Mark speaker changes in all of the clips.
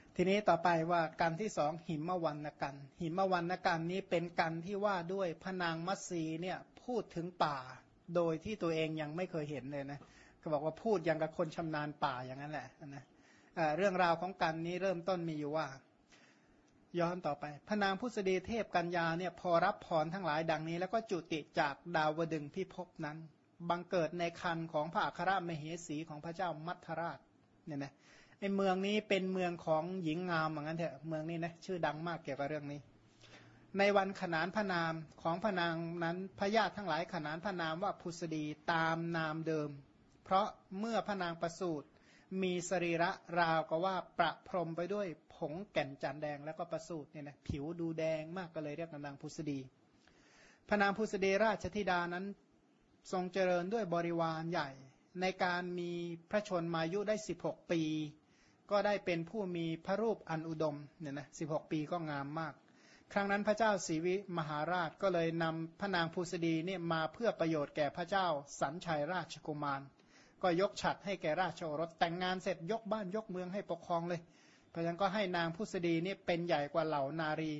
Speaker 1: ทีนี้ต่อไปว่ากันที่สองหิมวรรณกันหิมวรรณกันนี้เป็นกันที่ว่าด้วยพระนางมัตสีเนี่ยพูดถึงป่าโดยที่ตัวเองยังไม่เคยเห็นเลยนะก็บอกว่าพูดอย่างกับคนชำนาญป่าอย่างนั้นแหละนะเรื่องราวของกันนี้เริ่มต้นมีอยู่ว่าย้อนต่อไปพระนางพุทธดีเทพกัญญาเนี่ยพอรับพรทั้งหลายดังนี้แล้วก็จุติจากดาวดึงพิภพนั้นบังเกิดในคันของพระอัครมเหสีของพระเจ้ามัทธราชเนี่ยนะในเมืองนี้เป็นเมืองของหญิงงามเหมือนกันเถอะเมืองนี้นะชื่อดังมากเกี่ยวกับเรื่องนี้ในวันขนานพระนามของพระนางนั้นพญาติทั้งหลายขนานพระนามว่าพุทธดีตามนามเดิมเพราะเมื่อพระนางประสูติมีสรีระราวก็ว่าประพรมไปด้วยผงแก่นจันแดงแล้วก็ประสูติเนี่ยนะผิวดูแดงมากก็เลยเรียกนางพุทธดีพระนางพุทธดีราชธิดานั้นทรงเจริญด้วยบริวารใหญ่ในการมีพระชนมายุได้16ปีก็ได้เป็นผู้มีพระรูปอันอุดมเนี่ยนะ16ปีก็งามมากครั้งนั้นพระเจ้าศรีวิมหาราชก็เลยนำพระนางพุทธดีเนี่ยมาเพื่อประโยชน์แก่พระเจ้าสัญชัยราชกุมารก็ยกฉัตรให้แก่ราชโอรสแต่งงานเสร็จยกบ้านยกเมืองให้ปกครองเลยเพราะฉะนั้นก็ให้นางพุทธดีนี่เป็นใหญ่กว่าเหล่านารี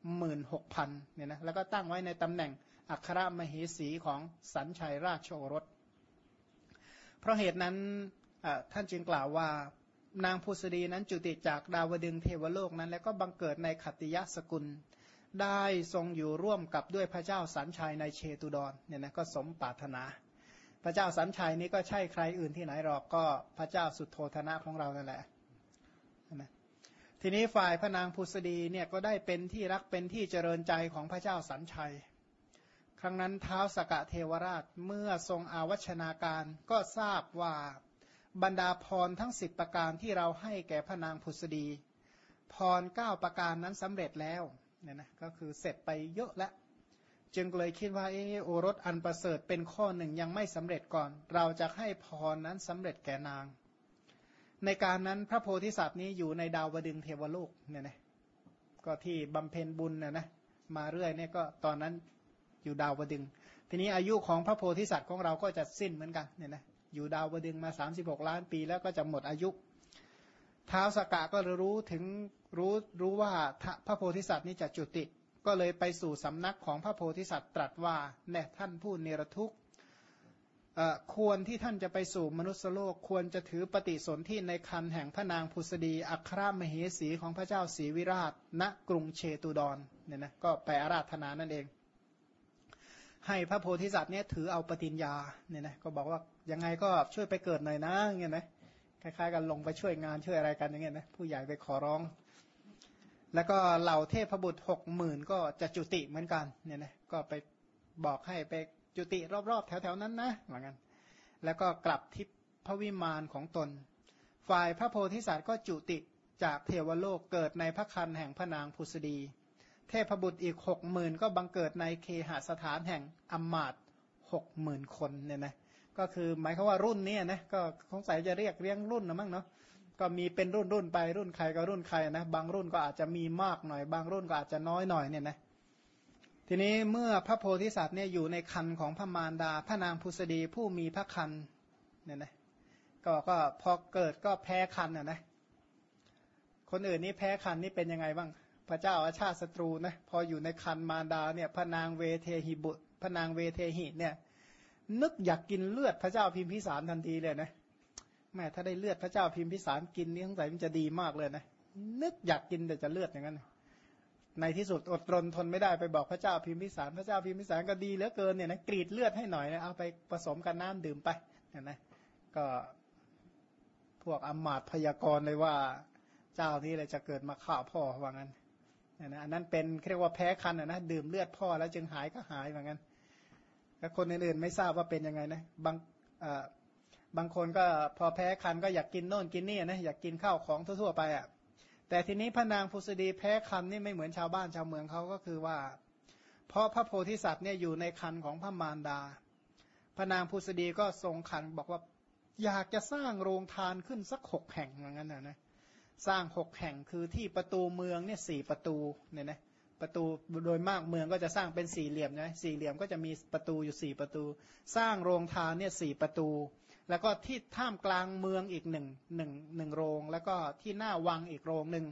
Speaker 1: 16,000เนี่ยนะแล้วก็ตั้งไว้ในตำแหน่งอัครมเหสีของสัญชัยราชโอรสเพราะเหตุนั้นท่านจึงกล่าวว่านางพุทธดีนั้นจุติจากดาวดึงเทวโลกนั้นแล้วก็บังเกิดในขัตติยสกุลได้ทรงอยู่ร่วมกับด้วยพระเจ้าสัญชัยในเชตุดรเนี่ยนะก็สมปรารถนาพระเจ้าสัญชัยนี้ก็ใช่ใครอื่นที่ไหนหรอกก็พระเจ้าสุโธทนะของเรานั่นแหละนะทีนี้ฝ่ายพระนางพุทธดีเนี่ยก็ได้เป็นที่รักเป็นที่เจริญใจของพระเจ้าสัญชัยครั้งนั้นท้าวสกะเทวราชเมื่อทรงอาวัชนาการก็ทราบว่าบรรดาพรทั้ง10ประการที่เราให้แก่พระนางพุทธดีพร9ประการนั้นสำเร็จแล้วเนี่ยนะก็คือเสร็จไปเยอะแล้วจึงเลยคิดว่าโอรสอันประเสริฐเป็นข้อหนึ่งยังไม่สำเร็จก่อนเราจะให้พรนั้นสำเร็จแก่นางในการนั้นพระโพธิสัตว์นี้อยู่ในดาวดึงเทวโลกเนี่ยนะก็ที่บำเพ็ญบุญนะมาเรื่อยเนี่ยก็ตอนนั้นอยู่ดาวดึงทีนี้อายุของพระโพธิสัตว์ของเราก็จะสิ้นเหมือนกันเนี่ยนะอยู่ดาวดึงมา36ล้านปีแล้วก็จะหมดอายุท้าวสกะก็รู้ถึงรู้ว่าพระโพธิสัตว์นี้จะจุติก็เลยไปสู่สำนักของพระโพธิสัตว์ตรัสว่าแน่ท่านผู้เนรทุกข์ควรที่ท่านจะไปสู่มนุษยโลกควรจะถือปฏิสนธิในคันแห่งพระนางพุทธดีอัครมเหสีของพระเจ้าศรีวิราชณกรุงเชตุดรเนี่ยนะก็ไปอาราธนานั่นเองให้พระโพธิสัตว์เนี่ยถือเอาปฏิญญาเนี่ยนะก็บอกว่ายังไงก็ช่วยไปเกิดหน่อยนะเงี้ยนะคล้ายๆกันลงไปช่วยงานช่วยอะไรกันอย่างเงี้ยนะผู้ใหญ่ไปขอร้องแล้วก็เหล่าเทพบุตร60,000ก็จะจุติเหมือนกันเนี่ยนะก็ไปบอกให้ไปจุติรอบๆแถวๆนั้นนะเหมือนกันแล้วก็กลับทิพวิมานของตนฝ่ายพระโพธิสัตว์ก็จุติจากเทวโลกเกิดในพระคันแห่งพระนางพุทธดีเทพบุตรอีก60,000ก็บังเกิดในเคหสถานแห่งอมาตย์60,000 คนเนี่ยนะก็คือหมายความว่ารุ่นนี้นะก็สงสัยจะเรียกเรียงรุ่นนะมั้งเนาะก็มีเป็นรุ่นไปรุ่นใครก็รุ่นใครนะบางรุ่นก็อาจจะมีมากหน่อยบางรุ่นก็อาจจะน้อยหน่อยเนี่ยนะทีนี้เมื่อพระโพธิสัตว์เนี่ยอยู่ในคันของพระมารดาพระนางพุทธดีผู้มีพระคันเนี่ยนะก็พอเกิดก็แพ้คันนะคนอื่นนี่แพ้คันนี่เป็นยังไงบ้างพระเจ้าอาชาติศัตรูนะพออยู่ในคันมารดาเนี่ยพระนางเวเทหิบุตรพระนางเวเทหิเนี่ยนึกอยากกินเลือดพระเจ้าพิมพิสารทันทีเลยนะแม่ถ้าได้เลือดพระเจ้าพิมพิสารกินนี่สงสัยมันจะดีมากเลยนะนึกอยากกินแต่จะเลือดอย่างนั้นในที่สุดอดรนทนไม่ได้ไปบอกพระเจ้าพิมพิสารพระเจ้าพิมพิสารก็ดีเหลือเกินเนี่ยนะกรีดเลือดให้หน่อยนะเอาไปผสมกับน้ำดื่มไปเนี่ยนะก็พวกอมาตย์พยากรณ์เลยว่าเจ้านี้เลยจะเกิดมาฆ่าพ่อว่างั้นนะอันนั้นเป็นเรียกว่าแพ้คันนะดื่มเลือดพ่อแล้วจึงหายก็หายว่างั้นแล้วคนอื่นๆไม่ทราบว่าเป็นยังไงนะบางคนก็พอแพ้คันก็อยากกินโน่นกินนี่นะอยากกินข้าวของทั่วๆไปอ่ะแต่ทีนี้พระนางพุทธดีแพ้คันนี่ไม่เหมือนชาวบ้านชาวเมืองเขาก็คือว่าเพราะพระโพธิสัตว์เนี่ยอยู่ในคันของพระมารดาพระนางพุทธดีก็ทรงคันบอกว่าอยากจะสร้างโรงทานขึ้นสัก6 แห่งอย่างนั้นนะสร้าง6 แห่งคือที่ประตูเมืองเนี่ย4 ประตูเนี่ยนะประตูโดยมากเมืองก็จะสร้างเป็นสี่เหลี่ยมนะสี่เหลี่ยมก็จะมีประตูอยู่4 ประตูสร้างโรงทานเนี่ย4 ประตูแล้วก็ที่ท่ามกลางเมืองอีกหนึ่งโรงแล้วก็ที่หน้าวังอีกโรงหนึ่ง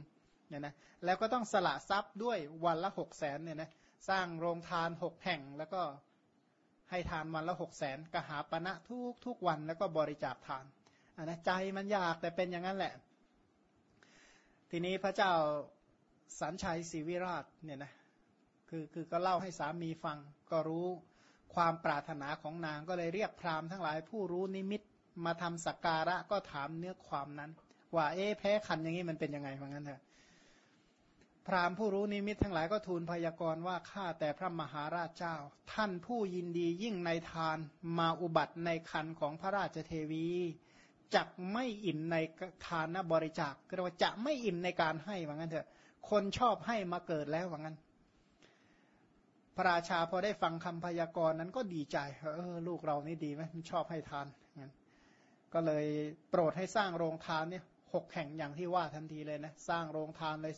Speaker 1: เนี่ยนะแล้วก็ต้องสละทรัพย์ด้วยวันละ600,000เนี่ยนะสร้างโรงทาน6 แห่งแล้วก็ให้ทานวันละ600,000กหาปณะทุกวันแล้วก็บริจาคทานนะใจมันอยากแต่เป็นอย่างนั้นแหละทีนี้พระเจ้าสัญชัยศรีวิราชเนี่ยนะคือก็เล่าให้สามีฟังก็รู้ความปรารถนาของนางก็เลยเรียกพราหมณ์ทั้งหลายผู้รู้นิมิตมาทำสักการะก็ถามเนื้อความนั้นว่าแพ้คันอย่างนี้มันเป็นยังไงว่างั้นเถอะพราหมณ์ผู้รู้นิมิตทั้งหลายก็ทูลพยากรณ์ว่าข้าแต่พระมหาราชเจ้าท่านผู้ยินดียิ่งในทานมาอุบัติในคันของพระราชเทวีจักไม่อิ่มในทานบริจาคก็เรียกว่าจะไม่อิ่มในการให้ว่างั้นเถอะคนชอบให้มาเกิดแล้วว่างั้นพระราชาพอได้ฟังคำพยากรณ์นั้นก็ดีใจลูกเรานี่ดีไหมมันชอบให้ทานงั้นก็เลยโปรดให้สร้างโรงทานเนี่ย6 แห่งอย่างที่ว่าทันทีเลยนะสร้างโรงทานเลย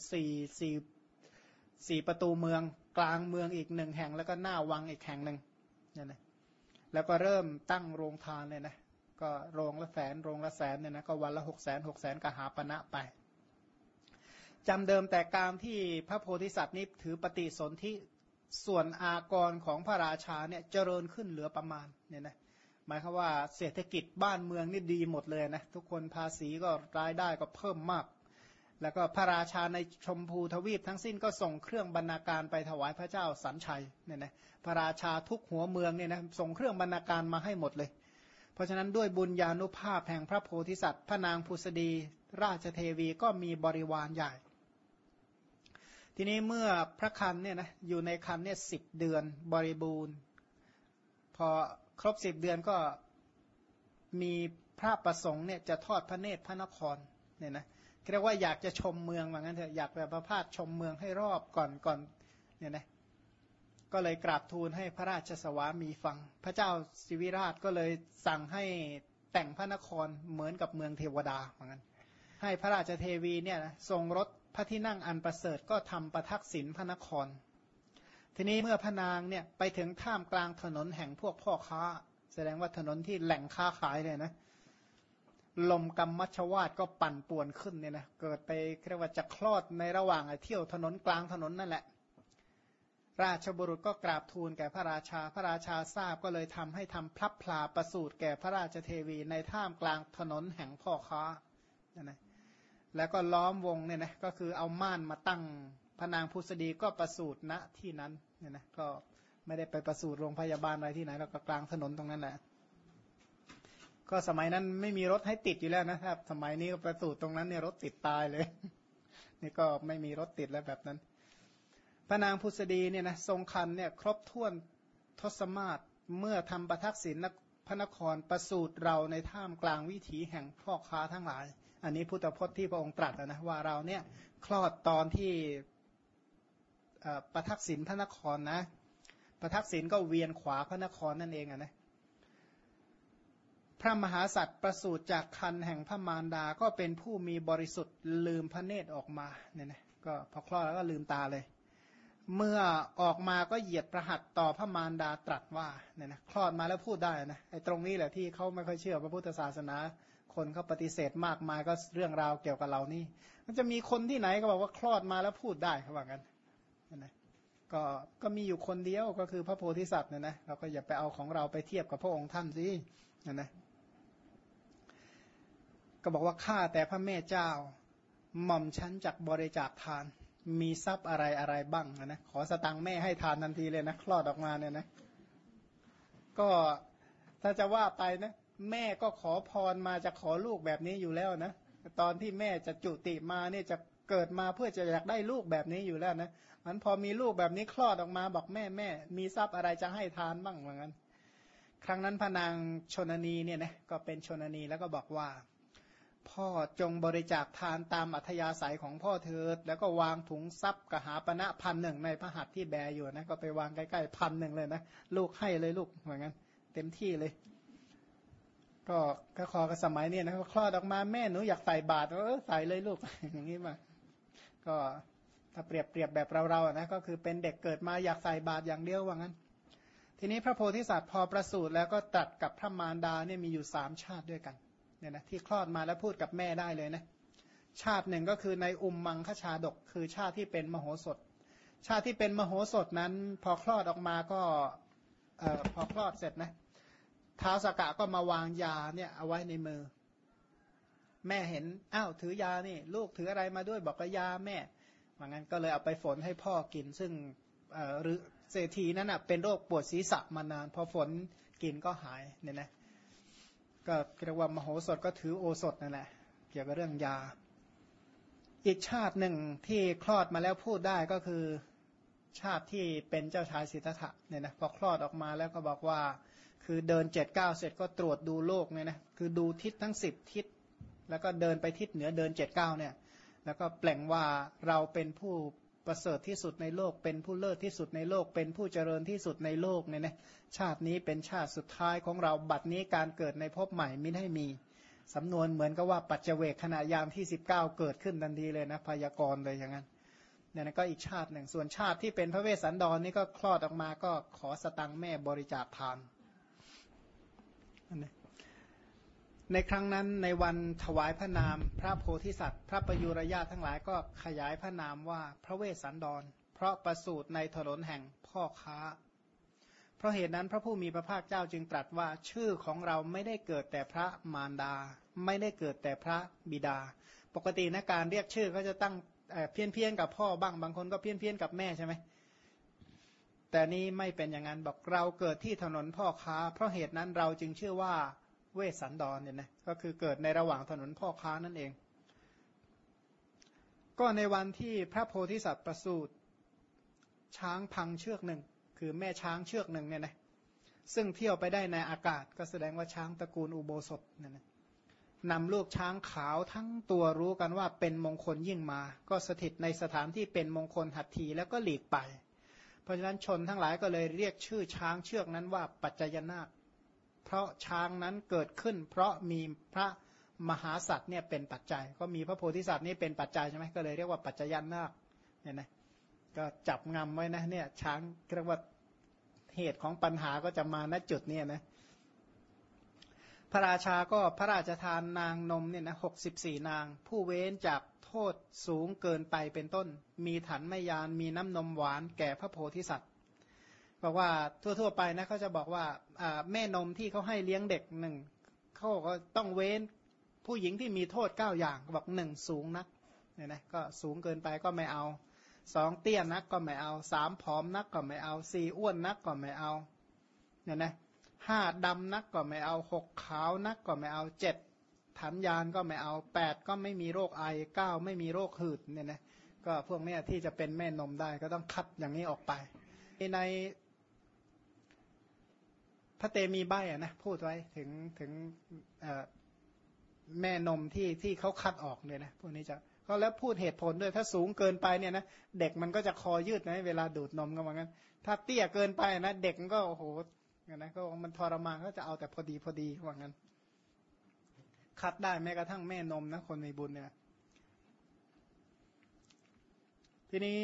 Speaker 1: 4 ประตูเมืองกลางเมืองอีก1 แห่งแล้วก็หน้าวังอีกแห่งหนึ่งเนี่ยนะแล้วก็เริ่มตั้งโรงทานเลยนะก็โรงละ100,000โรงละ100,000เนี่ยนะก็วันละ600,000กหาปณะไปจำเดิมแต่การที่พระโพธิสัตว์นี้ถือปฏิสนธิส่วนอากรของพระราชาเนี่ยเจริญขึ้นเหลือประมาณเนี่ยนะหมายความว่าเศรษฐกิจบ้านเมืองนี่ดีหมดเลยนะทุกคนภาษีก็รายได้ก็เพิ่มมากแล้วก็พระราชาในชมพูทวีปทั้งสิ้นก็ส่งเครื่องบรรณาการไปถวายพระเจ้าสัญชัยเนี่ยนะพระราชาทุกหัวเมืองเนี่ยนะส่งเครื่องบรรณาการมาให้หมดเลยเพราะฉะนั้นด้วยบุญญาณุภาพแห่งพระโพธิสัตว์พระนางพุษดีราชเทวีก็มีบริวารใหญ่ทีนี้เมื่อพระคันเนี่ยนะอยู่ในคันเนี่ย10 เดือนบริบูรณ์พอครบ10 เดือนก็มีพระประสงค์เนี่ยจะทอดพระเนตรพระนครเนี่ยนะเรียกว่าอยากจะชมเมืองว่างั้นเถอะอยากแบบประพาสชมเมืองให้รอบก่อนเนี่ยนะก็เลยกราบทูลให้พระราชสวามีฟังพระเจ้าสิวิราชก็เลยสั่งให้แต่งพระนครเหมือนกับเมืองเทวดาว่างั้นให้พระราชเทวีเนี่ยนะทรงรถพระที่นั่งอันประเสริฐก็ทำประทักษิณพระนครทีนี้เมื่อพระนางเนี่ยไปถึงท่ามกลางถนนแห่งพวกพ่อค้าแสดงว่าถนนที่แหล่งค้าขายเลยนะลมกำมัชวาทก็ปั่นป่วนขึ้นเนี่ยนะเกิดไปเรียกว่าจะคลอดในระหว่างเที่ยวถนนกลางถนนนั่นแหละราชบุรุษก็กราบทูลแก่พระราชาพระราชาทราบก็เลยทำให้ทำพลับพลาประสูติแก่พระราชเทวีในท่ามกลางถนนแห่งพ่อค้านะแล้วก็ล้อมวงเนี่ยนะก็คือเอาม่านมาตั้งพระนางพุษดีก็ประสูติณที่นั้นเนี่ยนะก็ไม่ได้ไปประสูติโรงพยาบาลอะไรที่ไหนแล้วก็กลางถนนตรงนั้นแหละก็สมัยนั้นไม่มีรถให้ติดอยู่แล้วนะครับสมัยนี้ก็ประสูติตรงนั้นเนี่ยรถติดตายเลยนี่ก็ไม่มีรถติดแล้วแบบนั้นพระนางพุษดีเนี่ยนะทรงคันเนี่ยครบถ้วนทศมาศเมื่อทำประทักษิณพระนครประสูติเราในท่ามกลางวิถีแห่งพ่อค้าทั้งหลายอันนี้พุทธพจน์ที่พระองค์ตรัสนะว่าเราเนี่ยคลอดตอนที่ประทักษิณพระนครนะประทักษิณก็เวียนขวาพระนครนั่นเองนะพระมหาสัตว์ประสูติจากคันแห่งพระมารดาก็เป็นผู้มีบริสุทธิ์ลืมพระเนตรออกมาเนี่ยนะก็พอคลอดแล้วก็ลืมตาเลยเมื่อออกมาก็เหยียดประหัตต่อพระมารดาตรัสว่าเนี่ยนะคลอดมาแล้วพูดได้นะไอ้ตรงนี้แหละที่เขาไม่ค่อยเชื่อพระพุทธศาสนาคนเขาปฏิเสธมากมายก็เรื่องราวเกี่ยวกับเรานี่มันจะมีคนที่ไหนก็บอกว่าคลอดมาแล้วพูดได้เขาว่ากันนะก็มีอยู่คนเดียวก็คือพระโพธิสัตว์เนี่ยนะเราก็อย่าไปเอาของเราไปเทียบกับพระองค์ท่านสินะก็บอกว่าข้าแต่พระแม่เจ้าหม่อมชั้นจักบริจาคทานมีทรัพย์อะไรบ้างนะขอสตังค์แม่ให้ทานทันทีเลยนะคลอดออกมาเนี่ยนะก็ถ้าจะว่าไปนะแม่ก็ขอพรมาจะขอลูกแบบนี้อยู่แล้วนะตอนที่แม่จะจุติมาเนี่ยจะเกิดมาเพื่อจะอยากได้ลูกแบบนี้อยู่แล้วนะมันพอมีลูกแบบนี้คลอดออกมาบอกแม่มีทรัพย์อะไรจะให้ทานบ้างเหมือนกันครั้งนั้นพระนางชนนีเนี่ยนะก็เป็นชนนีแล้วก็บอกว่าพ่อจงบริจาคทานตามอัธยาศัยของพ่อเถิดแล้วก็วางถุงทรัพย์กหาปณะ1,000ในพระหัตถ์ที่แบอยู่นะก็ไปวางใกล้ๆ1,000เลยนะลูกให้เลยลูกเหมือนกันเต็มที่เลยก็ขอกับสมัยนี้นะคลอดออกมาแม่หนูอยากใส่บาตรใส่เลยลูกอย่างนี้มาก็ถ้าเปรียบแบบเราๆนะก็คือเป็นเด็กเกิดมาอยากใส่บาตรอย่างเดียวว่างั้นทีนี้พระโพธิสัตว์พอประสูติแล้วก็ตรัสกับพระมารดาเนี่ยมีอยู่3 ชาติด้วยกันเนี่ยนะที่คลอดมาแล้วพูดกับแม่ได้เลยนะชาติหนึ่งก็คือในอุมมังคชาดกคือชาติที่เป็นมโหสถชาติที่เป็นมโหสถนั้นพอคลอดออกมาก็พอคลอดเสร็จนะท้าวสักกะก็มาวางยาเนี่ยเอาไว้ในมือแม่เห็นอ้าวถือยานี่ลูกถืออะไรมาด้วยบอกว่ายาแม่ว่างั้นก็เลยเอาไปฝนให้พ่อกินซึ่งหรือเศรษฐีนั้นเป็นโรคปวดศีรษะมานานพอฝนกินก็หายเนี่ยนะก็เรียกว่ามโหสถก็ถือโอสถนั่นแหละเกี่ยวกับเรื่องยาอีกชาติหนึ่งที่คลอดมาแล้วพูดได้ก็คือชาติที่เป็นเจ้าชายสิทธัตถะเนี่ยนะพอคลอดออกมาแล้วก็บอกว่าคือเดิน7-9เสร็จก็ตรวจดูโลกเนี่ยนะคือดูทิศทั้ง10ทิศแล้วก็เดินไปทิศเหนือเดิน7-9เนี่ยแล้วก็แปลงว่าเราเป็นผู้ประเสริฐที่สุดในโลกเป็นผู้เลิศที่สุดในโลกเป็นผู้เจริญที่สุดในโลกเนี่ยนะชาตินี้เป็นชาติสุดท้ายของเราบัดนี้การเกิดในภพใหม่ไม่ได้มีสำนวนเหมือนกับว่าปัจเจเวกขณะยามที่19เกิดขึ้นทันทีเลยนะพยากรณ์เลยอย่างนั้นเนี่ยนะก็อีกชาติหนึ่งส่วนชาติที่เป็นพระเวสสันดรนี่ก็คลอดออกมาก็ขอสตังค์แม่บริจาคทานในครั้งนั้นในวันถวายพระนามพระโพธิสัตว์พระประยุรญาติทั้งหลายก็ขยายพระนามว่าพระเวสสันดรเพราะประสูติในถนนแห่งพ่อค้าเพราะเหตุนั้นพระผู้มีพระภาคเจ้าจึงตรัสว่าชื่อของเราไม่ได้เกิดแต่พระมารดาไม่ได้เกิดแต่พระบิดาปกตินะการเรียกชื่อเขาจะตั้งเพี้ยนกับพ่อบ้างบางคนก็เพี้ยนกับแม่ใช่ไหมแต่นี้ไม่เป็นอย่างนั้นบอกเราเกิดที่ถนนพ่อค้าเพราะเหตุนั้นเราจึงชื่อว่าเวสสันดรเนี่ยนะก็คือเกิดในระหว่างถนนพ่อค้านั่นเองก็ในวันที่พระโพธิสัตว์ประสูติช้างพังเชือกหนึ่งคือแม่ช้างเชือกหนึ่งเนี่ยนะซึ่งเที่ยวไปได้ในอากาศก็แสดงว่าช้างตระกูลอุโบสถเนี่ยนะนำลูกช้างขาวทั้งตัวรู้กันว่าเป็นมงคลยิ่งมาก็สถิตในสถานที่เป็นมงคลหัตถีแล้วก็หลีกไปเพราะฉะนั้นชนทั้งหลายก็เลยเรียกชื่อช้างเชือกนั้นว่าปัจจยนาคเพราะช้างนั้นเกิดขึ้นเพราะมีพระมหาสัตว์เนี่ยเป็นปัจจัยก็มีพระโพธิสัตว์นี่เป็นปัจจัยใช่ไหมก็เลยเรียกว่าปัจจยนาคเนี่ยนะก็จับงำไว้นะเนี่ยช้างเรียกว่าเหตุของปัญหาก็จะมาณจุดนี้นะพระราชาก็พระราชทานนางนมเนี่ยนะ64นางผู้เว้นจากโทษสูงเกินไปเป็นต้นมีถันไม่ยานมีน้ำนมหวานแก่พระโพธิสัตว์บอกว่าทั่วไปนะเขาจะบอกว่าแม่นมที่เขาให้เลี้ยงเด็กหนึ่งเขาก็ต้องเว้นผู้หญิงที่มีโทษ9อย่างบอก1สูงนักเนี่ยนะก็สูงเกินไปก็ไม่เอา2เตี้ยนักก็ไม่เอา3ผอมนักก็ไม่เอา4อ้วนนักก็ไม่เอาเนี่ยนะ5ดำนักก็ไม่เอา6ขาวนักก็ไม่เอา7ถันยานก็ไม่เอา8ก็ไม่มีโรคไอ9ไม่มีโรคหืดเนี่ยนะก็พวกนี้ที่จะเป็นแม่นมได้ก็ต้องคัดอย่างนี้ออกไปในพระเตมีใบนะพูดไว้ถึงแม่นมที่เขาคัดออกเนี่ยนะพวกนี้จะก็แล้วพูดเหตุผลด้วยถ้าสูงเกินไปเนี่ยนะเด็กมันก็จะคอยืดนะเวลาดูดนมก็เหมือนกันถ้าเตี้ยเกินไปนะเด็กมันก็โอ้โหนะก็มันทรมานก็จะเอาแต่พอดีว่างั้นคัดได้แม้กระทั่งแม่นมนะคนมีบุญเนี่ยทีนี้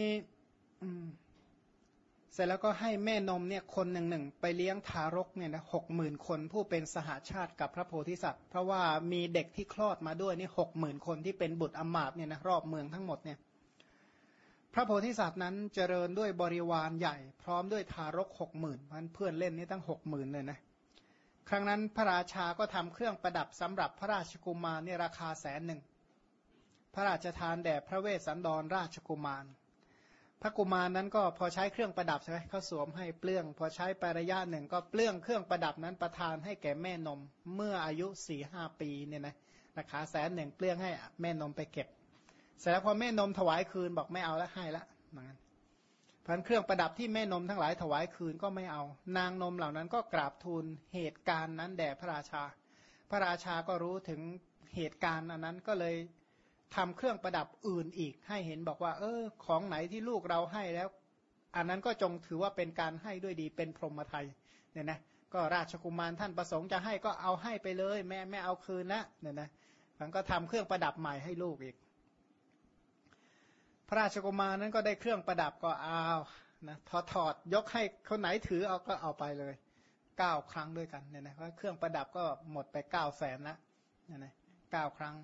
Speaker 1: เสร็จแล้วก็ให้แม่นมเนี่ยคนหนึ่งไปเลี้ยงทารกเนี่ยนะ60,000 คนผู้เป็นสหาชาติกับพระโพธิสัตว์เพราะว่ามีเด็กที่คลอดมาด้วยนี่60,000 คนที่เป็นบุตรอมาตย์เนี่ยนะรอบเมืองทั้งหมดเนี่ยพระโพธิสัตว์นั้นเจริญด้วยบริวารใหญ่พร้อมด้วยทารก60,000มันเพื่อนเล่นนี่ตั้ง60,000เลยนะครั้งนั้นพระราชาก็ทำเครื่องประดับสำหรับพระราชกุมารเนี่ยราคา100,000พระราชทานแด่พระเวสสันดรราชกุมารพระกุมารนั้นก็พอใช้เครื่องประดับใช่ไหมเขาสวมให้เปลื้องพอใช้ไประยะหนึ่งก็เปลื้องเครื่องประดับนั้นประทานให้แก่แม่นมเมื่ออายุ 4-5 ปีเนี่ยนะราคา100,000เปลื้องให้แม่นมไปเก็บเสร็จแล้วพอแม่นมถวายคืนบอกไม่เอาแล้วให้ละเหมือนกันพันเครื่องประดับที่แม่นมทั้งหลายถวายคืนก็ไม่เอานางนมเหล่านั้นก็กราบทูลเหตุการณ์นั้นแด่พระราชาพระราชาก็รู้ถึงเหตุการณ์อันนั้นก็เลยทำเครื่องประดับอื่นอีกให้เห็นบอกว่าของไหนที่ลูกเราให้แล้วอันนั้นก็จงถือว่าเป็นการให้ด้วยดีเป็นพรหมทัยเนี่ยนะก็ราชกุมารท่านประสงค์จะให้ก็เอาให้ไปเลยแม่ไม่เอาคืนนะเนี่ยนะมันก็ทำเครื่องประดับใหม่ให้ลูกอีกพระราชกุมารนั้นก็ได้เครื่องประดับก็เอานะถอดยกให้คนไหนถือเอาก็เอาไปเลย9 ครั้งด้วยกันเนี่ยนะเพราะเครื่องประดับก็หมดไป900,000ละเนี่ยนะ9 ครั้ง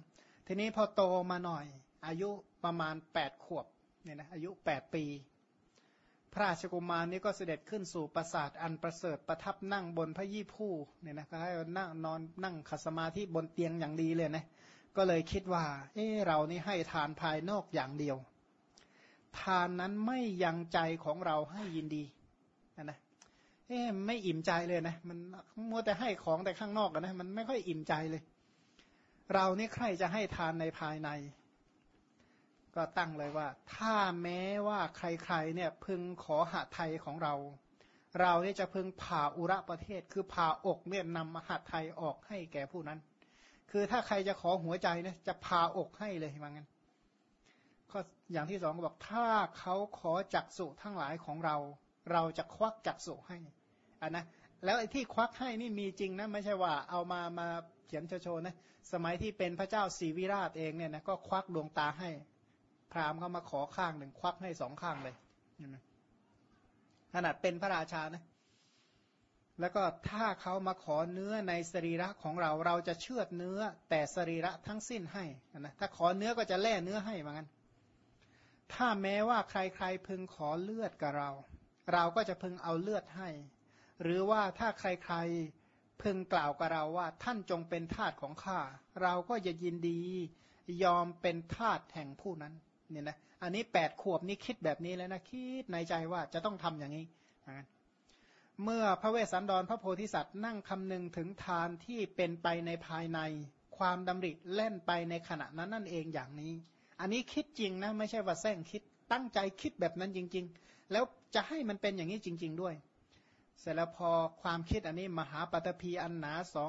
Speaker 1: ทีนี้พอโตมาหน่อยอายุประมาณ8 ขวบเนี่ยนะอายุ8 ปีพระราชกุมารนี้ก็เสด็จขึ้นสู่ปราสาทอันประเสริฐประทับนั่งบนพระยี่ผู้เนี่ยนะก็ให้นั่งนอนนั่งขัดสมาธิบนเตียงอย่างดีเลยนะก็เลยคิดว่าเรานี่ให้ทานภายนอกอย่างเดียวทานนั้นไม่ยังใจของเราให้ยินดีนะไม่อิ่มใจเลยนะมันมัวแต่ให้ของแต่ข้างนอกนะมันไม่ค่อยอิ่มใจเลยเรานี่ใครจะให้ทานในภายในก็ตั้งเลยว่าถ้าแม้ว่าใครๆเนี่ยพึงขอหะไทยของเราเราเนี่ยจะพึงผ่าอุระประเทศคือผ่าอกเนี่ยนำหะไทยออกให้แก่ผู้นั้นคือถ้าใครจะขอหัวใจเนี่ยจะผ่าอกให้เลยว่างั้นข้ออย่างที่สองก็บอกถ้าเขาขอจักษุทั้งหลายของเราเราจะควักจักษุให้นะแล้วไอ้ที่ควักให้นี่มีจริงนะไม่ใช่ว่าเอามาเขียนโชว์นะสมัยที่เป็นพระเจ้าศรีวิราชเองเนี่ยนะก็ควักดวงตาให้พราหมณ์เขามาขอข้างหนึ่งควักให้2 ข้างเลยขนาดเป็นพระราชานะแล้วก็ถ้าเขามาขอเนื้อในสรีระของเราเราจะเชือดเนื้อแต่สรีระทั้งสิ้นให้นะถ้าขอเนื้อก็จะแล่เนื้อให้เหมือนกันถ้าแม้ว่าใครๆพึงขอเลือดกับเราเราก็จะพึงเอาเลือดให้หรือว่าถ้าใครๆพึงกล่าวกับเราว่าท่านจงเป็นทาสของข้าเราก็จะยินดียอมเป็นทาสแห่งผู้นั้นเนี่ยนะอันนี้8 ขวบนี่คิดแบบนี้แล้วนะคิดในใจว่าจะต้องทำอย่างนี้เมื่อพระเวสสันดรพระโพธิสัตว์นั่งคำนึงถึงทานที่เป็นไปในภายในความดำริเล่นไปในขณะนั้นนั่นเองอย่างนี้อันนี้คิดจริงนะไม่ใช่ว่าแซงคิดตั้งใจคิดแบบนั้นจริงๆแล้วจะให้มันเป็นอย่างนี้จริงๆด้วยเสร็จแล้วพอความคิดอันนี้มหาปฐพีอันหนา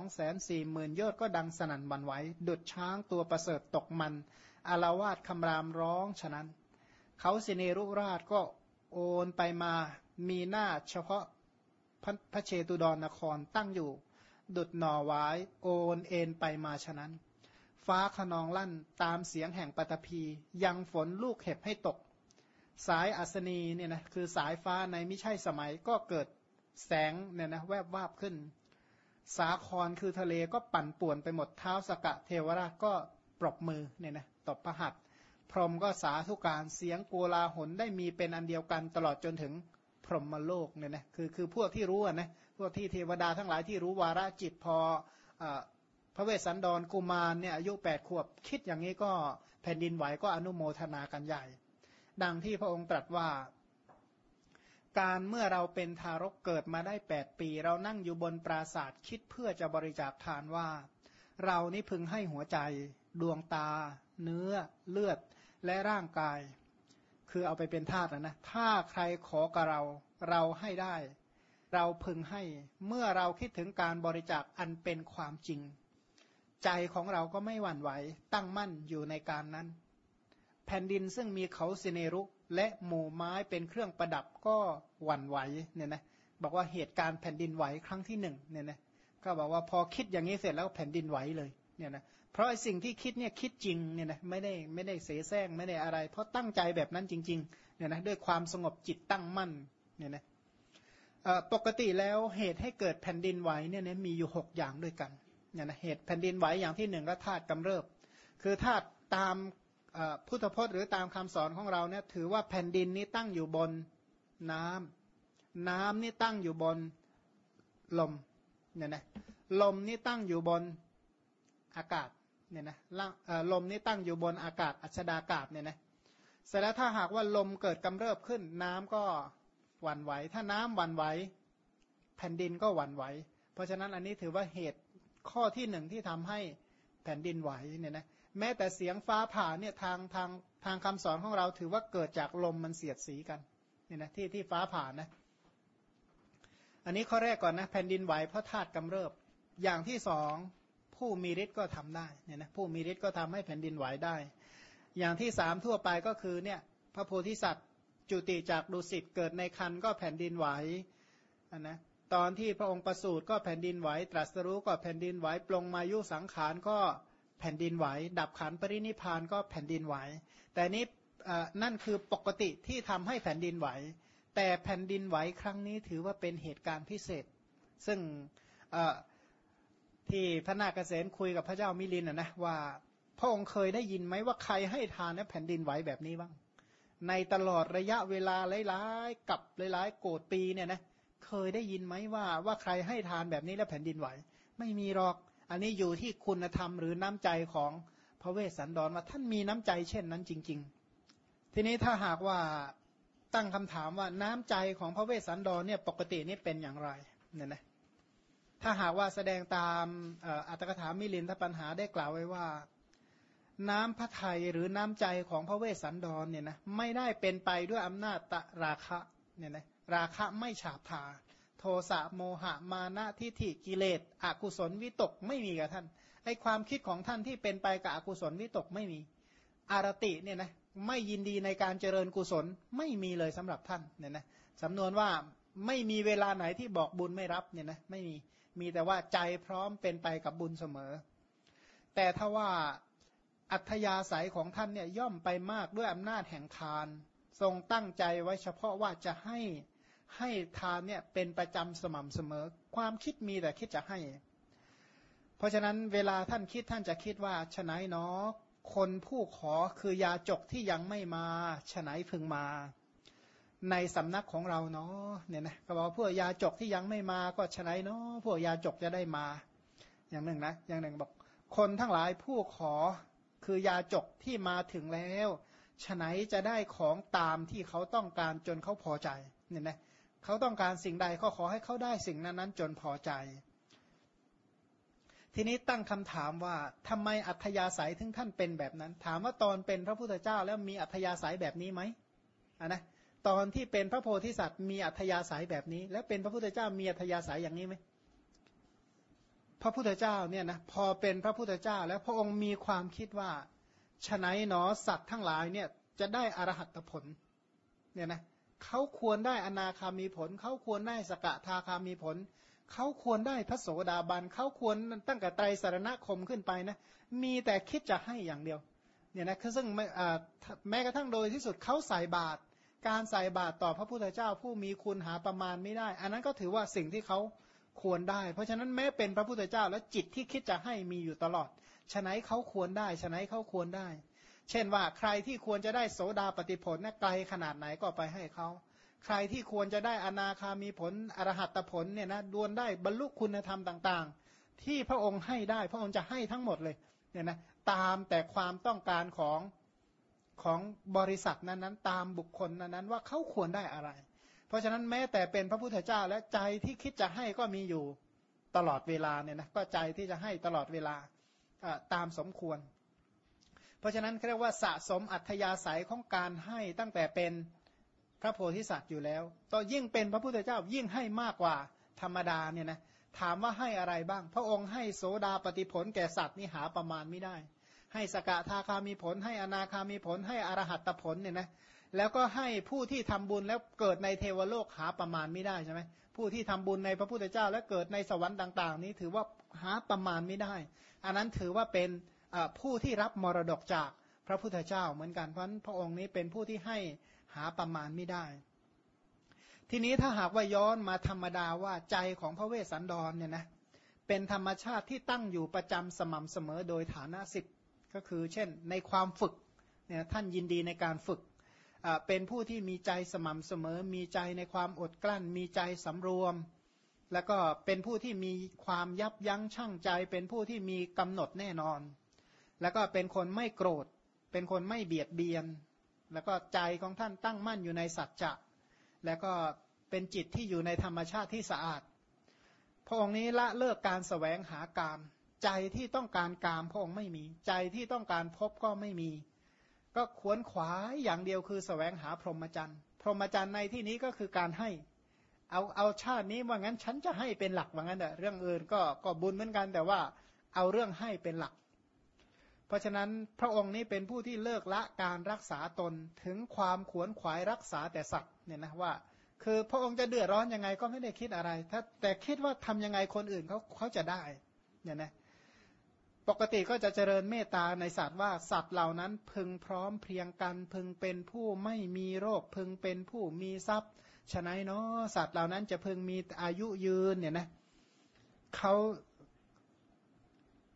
Speaker 1: 240,000 โยชน์ก็ดังสนั่นหวั่นไหวดุจช้างตัวประเสริฐตกมันอาละวาดคำรามร้องฉะนั้นเขาสิเนรุราชก็โอนไปมามีหน้าเฉพาะพระเชตุดรนครตั้งอยู่ดุจหน่อไว้โอนเอ็นไปมาฉะนั้นฟ้าขนองลั่นตามเสียงแห่งปฐพียังฝนลูกเห็บให้ตกสายอัศนีเนี่ยนะคือสายฟ้าในไม่ใช่สมัยก็เกิดแสงเนี่ยนะแวบวาบขึ้นสาครคือทะเลก็ปั่นป่วนไปหมดเท้าสกะเทวราชก็ปรบมือเนี่ยนะตบพระหัตถ์พรหมก็สาธุการเสียงโกลาหลได้มีเป็นอันเดียวกันตลอดจนถึงพรหมโลกเนี่ยนะคือพวกที่รู้นะพวกที่เทวดาทั้งหลายที่รู้วาระจิตพอพระเวสสันดรกุมารเนี่ยอายุ8 ขวบคิดอย่างนี้ก็แผ่นดินไหวก็อนุโมทนากันใหญ่ดังที่พระองค์ตรัสว่าการเมื่อเราเป็นทารกเกิดมาได้8 ปีเรานั่งอยู่บนปราสาทคิดเพื่อจะบริจาคทานว่าเรานี่พึงให้หัวใจดวงตาเนื้อเลือดและร่างกายคือเอาไปเป็นทาสนะถ้าใครขอกับเราให้ได้เราพึงให้เมื่อเราคิดถึงการบริจาคอันเป็นความจริงใจของเราก็ไม่หวั่นไหวตั้งมั่นอยู่ในการนั้นแผ่นดินซึ่งมีเขาสิเนรุและหมู่ไม้เป็นเครื่องประดับก็หวั่นไหวเนี่ยนะบอกว่าเหตุการณ์แผ่นดินไหวครั้งที่1เนี่ยนะก็บอกว่าพอคิดอย่างนี้เสร็จแล้วแผ่นดินไหวเลยเนี่ยนะเพราะสิ่งที่คิดเนี่ยคิดจริงเนี่ยนะไม่ได้เสแสร้งไม่ได้อะไรเพราะตั้งใจแบบนั้นจริงๆเนี่ยนะด้วยความสงบจิตตั้งมั่นเนี่ยนะปกติแล้วเหตุให้เกิดแผ่นดินไหวเนี่ยนะมีอยู่6 อย่างด้วยกันเนี่ยนะเหตุแผ่นดินไหวอย่างที่1ก็ธาตุกำเริบคือธาตุตามพุทธพจน์หรือตามคำสอนของเราเนี่ยถือว่าแผ่นดินนี้ตั้งอยู่บนน้ำนี่ตั้งอยู่บนลมเนี่ยนะลมนี่ตั้งอยู่บนอากาศเนี่ยนะลมนี่ตั้งอยู่บนอากาศอัชฎากาศเนี่ยนะเสร็จแล้วถ้าหากว่าลมเกิดกำเริบขึ้นน้ำก็หวั่นไหวถ้าน้ำหวั่นไหวแผ่นดินก็หวั่นไหวเพราะฉะนั้นอันนี้ถือว่าเหตุข้อที่1ที่ทำให้แผ่นดินไหวเนี่ยนะแม้แต่เสียงฟ้าผ่าเนี่ยทางคำสอนของเราถือว่าเกิดจากลมมันเสียดสีกันเนี่ยนะที่ฟ้าผ่านะอันนี้ข้อแรกก่อนนะแผ่นดินไหวเพราะธาตุกำเริบอย่างที่2ผู้มีฤทธิ์ก็ทำได้เนี่ยนะผู้มีฤทธิ์ก็ทำให้แผ่นดินไหวได้อย่างที่3ทั่วไปก็คือเนี่ยพระโพธิสัตว์จุติจากดุสิตเกิดในครรภ์ก็แผ่นดินไหวนะตอนที่พระองค์ประสูติก็แผ่นดินไหวตรัสรู้ก็แผ่นดินไหวปลงมายุสังขารก็แผ่นดินไหวดับขันปรินิพพานก็แผ่นดินไหวแต่นี้นั่นคือปกติที่ทำให้แผ่นดินไหวแต่แผ่นดินไหวครั้งนี้ถือว่าเป็นเหตุการณ์พิเศษซึ่งที่พระนาคเษนคุยกับพระเจ้ามิลินนะว่าพระองค์เคยได้ยินไหมว่าใครให้ทานแล้วแผ่นดินไหวแบบนี้บ้างในตลอดระยะเวลาหลายๆกับหลายๆโกฏปีเนี่ยนะเคยได้ยินไหมว่าใครให้ทานแบบนี้แล้วแผ่นดินไหวไม่มีหรอกอันนี้อยู่ที่คุณธรรมหรือน้ำใจของพระเวสสันดรว่าท่านมีน้ำใจเช่นนั้นจริงๆทีนี้ถ้าหากว่าตั้งคำถามว่าน้ำใจของพระเวสสันดรเนี่ยปกตินี่เป็นอย่างไรเนี่ยนะถ้าหากว่าแสดงตามอัตถกถามิลินทปัญหาได้กล่าวไว้ว่าน้ำพระทัยหรือน้ำใจของพระเวสสันดรเนี่ยนะไม่ได้เป็นไปด้วยอำนาจราคะเนี่ยนะราคะไม่ฉาบทาโทสะโมหะมานะทิฏฐิกิเลสอกุศลวิตกไม่มีกับท่านไอความคิดของท่านที่เป็นไปกับอกุศลวิตกไม่มีอารติเนี่ยนะไม่ยินดีในการเจริญกุศลไม่มีเลยสำหรับท่านเนี่ยนะสำนวนว่าไม่มีเวลาไหนที่บอกบุญไม่รับเนี่ยนะไม่มีแต่ว่าใจพร้อมเป็นไปกับบุญเสมอแต่ถ้าว่าอัธยาศัยของท่านเนี่ยย่อมไปมากด้วยอำนาจแห่งทานทรงตั้งใจไว้เฉพาะว่าจะให้ทานเนี่ยเป็นประจำสม่ำเสมอความคิดมีแต่คิดจะให้เพราะฉะนั้นเวลาท่านคิดท่านจะคิดว่าฉนัยเนาะคนผู้ขอคือยาจกที่ยังไม่มาฉนัยพึงมาในสำนักของเราเนาะเนี่ยนะก็บอกพวกยาจกที่ยังไม่มาก็ฉนัยเนาะพวกยาจกจะได้มาอย่างหนึ่งนะอย่างหนึ่งบอกคนทั้งหลายผู้ขอคือยาจกที่มาถึงแล้วฉนัยจะได้ของตามที่เขาต้องการจนเขาพอใจเนี่ยนะเขาต้องการสิ่งใดก็ขอให้เขาได้สิ่งนั้นจนพอใจทีนี้ตั้งคำถามว่าทำไมอัธยาศัยถึงท่านเป็นแบบนั้นถามว่าตอนเป็นพระพุทธเจ้าแล้วมีอัธยาศัยแบบนี้ไหมนะตอนที่เป็นพระโพธิสัตว์มีอัธยาศัยแบบนี้แล้วเป็นพระพุทธเจ้ามีอัธยาศัยอย่างนี้ไหมพระพุทธเจ้าเนี่ยนะพอเป็นพระพุทธเจ้าแล้วพระองค์มีความคิดว่าฉนัยหนอสัตว์ทั้งหลายเนี่ยจะได้อรหัตผลเนี่ยนะเขาควรได้อนาคามีผลเขาควรได้สกทาคามีผลเขาควรได้พระโสดาบันเขาควรตั้งแต่ไตรสรณคมขึ้นไปนะมีแต่คิดจะให้อย่างเดียวเนี่ยนะคือซึ่งแม้กระทั่งโดยที่สุดเขาใส่บาตรการใส่บาตรต่อพระพุทธเจ้าผู้มีคุณหาประมาณไม่ได้อันนั้นก็ถือว่าสิ่งที่เขาควรได้เพราะฉะนั้นแม้เป็นพระพุทธเจ้าแล้วจิตที่คิดจะให้มีอยู่ตลอดฉะนั้นเขาควรได้ฉะนั้นเขาควรได้เช่นว่าใครที่ควรจะได้โสดาปฏิผลนะไกลขนาดไหนก็ไปให้เขาใครที่ควรจะได้อนาคามีผลอรหัตผลเนี่ยนะดวลได้บรรลุคุณธรรมต่างๆที่พระองค์ให้ได้พระองค์จะให้ทั้งหมดเลยเนี่ยนะตามแต่ความต้องการของบริษัทนั้นๆตามบุคคลนั้นๆว่าเขาควรได้อะไรเพราะฉะนั้นแม้แต่เป็นพระพุทธเจ้าและใจที่คิดจะให้ก็มีอยู่ตลอดเวลาเนี่ยนะก็ใจที่จะให้ตลอดเวลาตามสมควรเพราะฉะนั้นเรียกว่าสะสมอัธยาศัยของการให้ตั้งแต่เป็นพระโพธิสัตว์อยู่แล้วต่อยิ่งเป็นพระพุทธเจ้ายิ่งให้มากกว่าธรรมดาเนี่ยนะถามว่าให้อะไรบ้างพระองค์ให้โสดาปฏิผลแก่สัตว์นี่หาประมาณไม่ได้ให้สกทาคามีผลให้อนาคามีผลให้อรหัตผลเนี่ยนะแล้วก็ให้ผู้ที่ทำบุญแล้วเกิดในเทวโลกหาประมาณไม่ได้ใช่ไหมผู้ที่ทำบุญในพระพุทธเจ้าและเกิดในสวรรค์ต่างๆนี้ถือว่าหาประมาณไม่ได้อันนั้นถือว่าเป็นผู้ที่รับมรดกจากพระพุทธเจ้าเหมือนกันเพราะพระองค์นี้เป็นผู้ที่ให้หาประมาณไม่ได้ทีนี้ถ้าหากว่าย้อนมาธรรมดาว่าใจของพระเวสสันดรเนี่ยนะเป็นธรรมชาติที่ตั้งอยู่ประจำสม่ำเสมอโดยฐานะสิบก็คือเช่นในความฝึกเนี่ยท่านยินดีในการฝึกเป็นผู้ที่มีใจสม่ำเสมอมีใจในความอดกลั้นมีใจสำรวมแล้วก็เป็นผู้ที่มีความยับยั้งชั่งใจเป็นผู้ที่มีกำหนดแน่นอนแล้วก็เป็นคนไม่โกรธเป็นคนไม่เบียดเบียนแล้วก็ใจของท่านตั้งมั่นอยู่ในสัจจะแล้วก็เป็นจิตที่อยู่ในธรรมชาติที่สะอาดพระองค์นี้ละเลิกการแสวงหากามใจที่ต้องการกามพระองค์ไม่มีใจที่ต้องการพบก็ไม่มีก็ขวนขวายอย่างเดียวคือแสวงหาพรหมจรรย์พรหมจรรย์ในที่นี้ก็คือการให้เอาชาตินี้ว่างั้นฉันจะให้เป็นหลักว่างั้นเรื่องอื่นก็บุญเหมือนกันแต่ว่าเอาเรื่องให้เป็นหลักเพราะฉะนั้นพระองค์นี้เป็นผู้ที่เลิกละการรักษาตนถึงความขวนขวายรักษาแต่สัตว์เนี่ยนะว่าคือพระองค์จะเดือดร้อนยังไงก็ไม่ได้คิดอะไรแต่คิดว่าทำยังไงคนอื่นเขาจะได้เนี่ยนะปกติก็จะเจริญเมตตาในสัตว์ว่าสัตว์เหล่านั้นพึงพร้อมเพรียงกันพึงเป็นผู้ไม่มีโรคพึงเป็นผู้มีทรัพย์ฉะนั้นเนาะสัตว์เหล่านั้นจะพึงมีอายุยืนเนี่ยนะเขา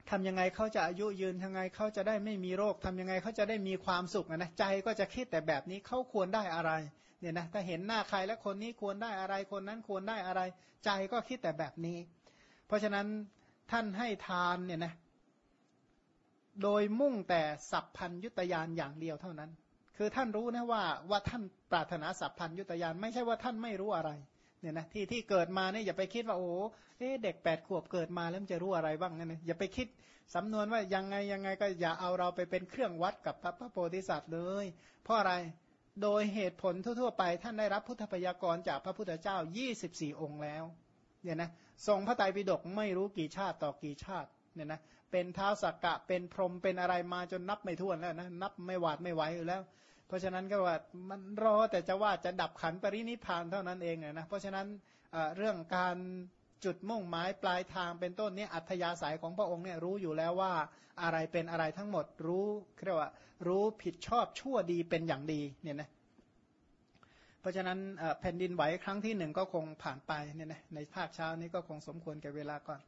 Speaker 1: ทำยังไงเขาจะอายุยืนยังไงเขาจะได้ไม่มีโรคทำยังไงเขาจะได้มีความสุขนะใจก็จะคิดแต่แบบนี้เขาควรได้อะไรเนี่ยนะถ้าเห็นหน้าใครแล้วคนนี้ควรได้อะไรคนนั้นควรได้อะไรใจก็คิดแต่แบบนี้เพราะฉะนั้นท่านให้ทานเนี่ยนะโดยมุ่งแต่สัพพัญญุตญาณอย่างเดียวเท่านั้นคือท่านรู้นะว่าท่านปรารถนาสัพพัญญุตญาณไม่ใช่ว่าท่านไม่รู้อะไรเนี่ยนะที่เกิดมาเนี่ยอย่าไปคิดว่าโอ้เด็ก8 ขวบเกิดมาแล้วมันจะรู้อะไรบ้างนะอย่าไปคิดสำนวนว่ายังไงก็อย่าเอาเราไปเป็นเครื่องวัดกับพระโพธิสัตว์เลยเพราะอะไรโดยเหตุผลทั่วๆไปท่านได้รับพุทธพยากรจากพระพุทธเจ้า24 องค์แล้วเนี่ยนะทรงพระไตรปิฎกไม่รู้กี่ชาติต่อกี่ชาติเนี่ยนะเป็นท้าวสักกะเป็นพรหมเป็นอะไรมาจนนับไม่ถ้วนแล้วนะนับไม่หวาดไม่ไหวอยู่แล้วเพราะฉะนั้นก็ว่ามันรอแต่จะว่าจะดับขันปรินิพพานเท่านั้นเองนะเพราะฉะนั้นเรื่องการจุดมุ่งหมายปลายทางเป็นต้นนี้อัธยาศัยของพระองค์เนี่ยรู้อยู่แล้วว่าอะไรเป็นอะไรทั้งหมดรู้เรียกว่ารู้ผิดชอบชั่วดีเป็นอย่างดีเนี่ยนะเพราะฉะนั้นแผ่นดินไหวครั้งที่1ก็คงผ่านไปเนี่ยนะในภาคเช้านี้ก็คงสมควรแก่เวลาก่อน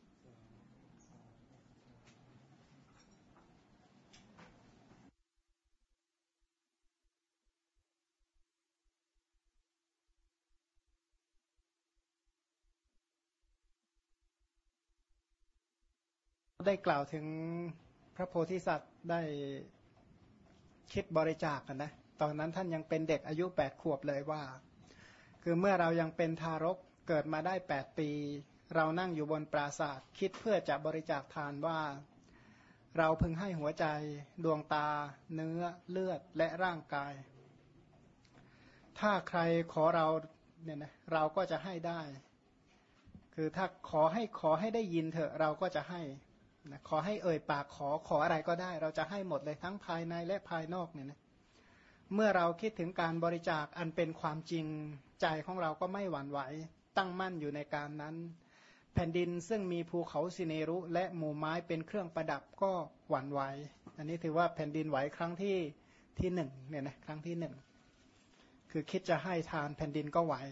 Speaker 1: ได้กล่าวถึงพระโพธิสัตว์ได้คิดบริจาคกันนะตอนนั้นท่านยังเป็นเด็กอายุ8 ขวบเลยว่าคือเมื่อเรายังเป็นทารกเกิดมาได้8 ปีเรานั่งอยู่บนปราสาทคิดเพื่อจะบริจาคทานว่าเราพึงให้หัวใจดวงตาเนื้อเลือดและร่างกายถ้าใครขอเราเนี่ยนะเราก็จะให้ได้คือถ้าขอให้ได้ยินเถอะเราก็จะให้นะขอให้เอ่ยปากขออะไรก็ได้เราจะให้หมดเลยทั้งภายในและภายนอกเนี่ยนะเมื่อเราคิดถึงการบริจาคอันเป็นความจริงใจของเราก็ไม่หวั่นไหวตั้งมั่นอยู่ในการนั้นแผ่นดินซึ่งมีภูเขาสิเนรุและหมู่ไม้เป็นเครื่องประดับก็หวั่นไหวอันนี้ถือว่าแผ่นดินไหวครั้งที่หนึ่งเนี่ยนะครั้งที่1คือคิดจะให้ทานแผ่นดินก็ไหว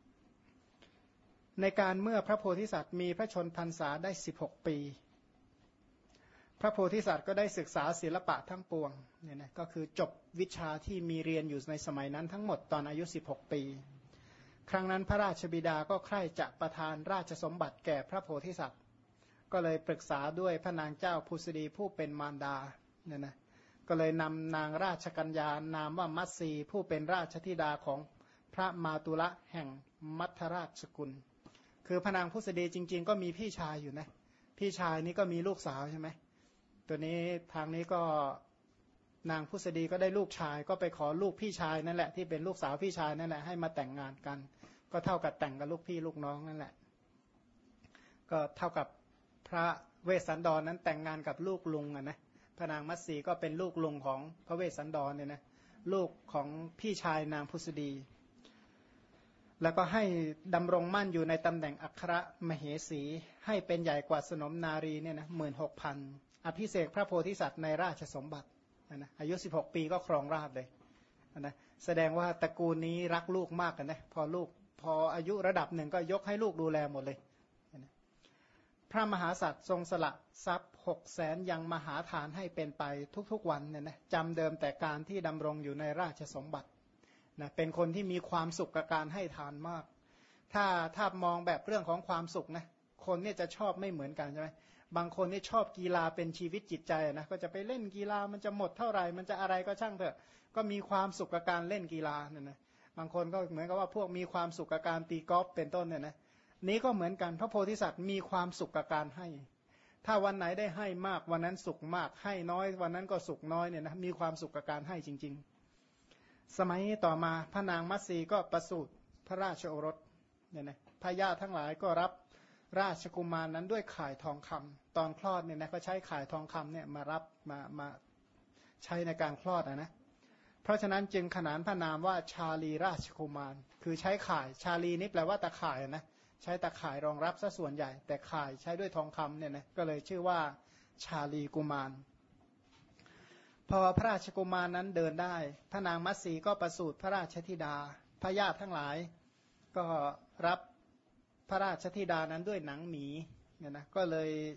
Speaker 1: ในการเมื่อพระโพธิสัตว์มีพระชนพรรษาได้16 ปีพระโพธิสัตว์ก็ได้ศึกษาศิลปะทั้งปวงเนี่ยนะก็คือจบวิชาที่มีเรียนอยู่ในสมัยนั้นทั้งหมดตอนอายุ16 ปีครั้งนั้นพระราชบิดาก็ใคร่จะประทานราชสมบัติแก่พระโพธิสัตว์ก็เลยปรึกษาด้วยพระนางเจ้าพุษดีผู้เป็นมารดาเนี่ยนะก็เลยนำนางราชกัญญานามว่ามัตสีผู้เป็นราชธิดาของพระมาตุละแห่งมัทราชกุลคือพระนางพุษดีจริงๆก็มีพี่ชายอยู่นะพี่ชายนี่ก็มีลูกสาวใช่ไหมตัวนี้ทางนี้ก็นางพุษดีก็ได้ลูกชายก็ไปขอลูกพี่ชายนั่นแหละที่เป็นลูกสาวพี่ชายนั่นแหละให้มาแต่งงานกันก็เท่ากับแต่งกับลูกพี่ลูกน้องนั่นแหละก็เท่ากับพระเวสสันดรนั้นแต่งงานกับลูกลุงนะพระนางมัตสีก็เป็นลูกลุงของพระเวสสันดรเนี่ยนะลูกของพี่ชายนางพุษดีแล้วก็ให้ดำรงมั่นอยู่ในตำแหน่งอัครมเหสีให้เป็นใหญ่กว่าสนมนารีเนี่ยนะ16,000อภิเษกพระโพธิสัตว์ในราชสมบัตินะอายุ16 ปีก็ครองราชเลยนะแสดงว่าตระกูลนี้รักลูกมากกันนะพออายุระดับหนึ่งก็ยกให้ลูกดูแลหมดเลยนะพระมหาสัตว์ทรงสละทรัพย์600,000ยังมหาทานให้เป็นไปทุกๆวันเนี่ยนะจำเดิมแต่การที่ดำรงอยู่ในราชสมบัตินะเป็นคนที่มีความสุขกับการให้ทานมากถ้ามองแบบเรื่องของความสุขนะคนเนี่ยจะชอบไม่เหมือนกันใช่ไหมบางคนนี่ชอบกีฬาเป็นชีวิตจิตใจนะก็จะไปเล่นกีฬามันจะหมดเท่าไหร่มันจะอะไรก็ช่างเถอะก็มีความสุขกับการเล่นกีฬาเนี่ยนะบางคนก็เหมือนกับว่าพวกมีความสุขกับการตีกอล์ฟเป็นต้นเนี่ยนะนี้ก็เหมือนกันพระโพธิสัตว์มีความสุขกับการให้ถ้าวันไหนได้ให้มากวันนั้นสุขมากให้น้อยวันนั้นก็สุขน้อยเนี่ยนะมีความสุขกับการให้จริงๆสมัยต่อมาพระนางมัตสีก็ประสูติพระราชโอรสเนี่ยนะพญาทั้งหลายก็รับราชกุมารนั้นด้วยข่ายทองคำตอนคลอดเนี่ยนะก็ใช้ข่ายทองคำเนี่ยมารับมาใช้ในการคลอดนะเพราะฉะนั้นจึงขนานพระนามว่าชาลีราชกุมารคือใช้ข่ายชาลีนี่แปลว่าตะข่ายนะใช้ตะข่ายรองรับซะส่วนใหญ่แต่ข่ายใช้ด้วยทองคำเนี่ยนะก็เลยชื่อว่าชาลีกุมารพอพระราชกุมารนั้นเดินได้พระนางมัตสีก็ประสูติพระราชธิดาพญาทั้งหลายก็รับพระราชธิดานั้นด้วยหนังหมีเนี่ยนะก็เลย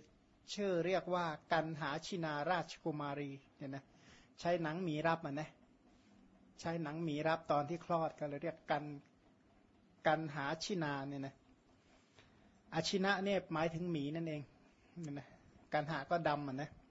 Speaker 1: ชื่อเรียกว่ากันหาชินาราชกุมารีเนี่ยนะใช้หนังหมีรับมันนะใช้หนังหมีรับตอนที่คลอดก็เลยเรียกกันหาชินาเนี่ยนะอาชินะเนี่ยหมายถึงหมีนั่นเองเนี่ยนะกันหาก็ดำมันนะ